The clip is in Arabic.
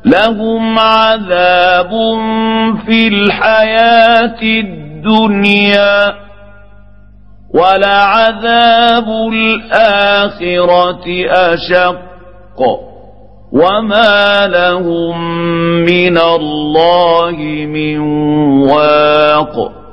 لهم عذاب في الحياة الدنيا ولعذاب الآخرة أشق وما لهم من الله من واق.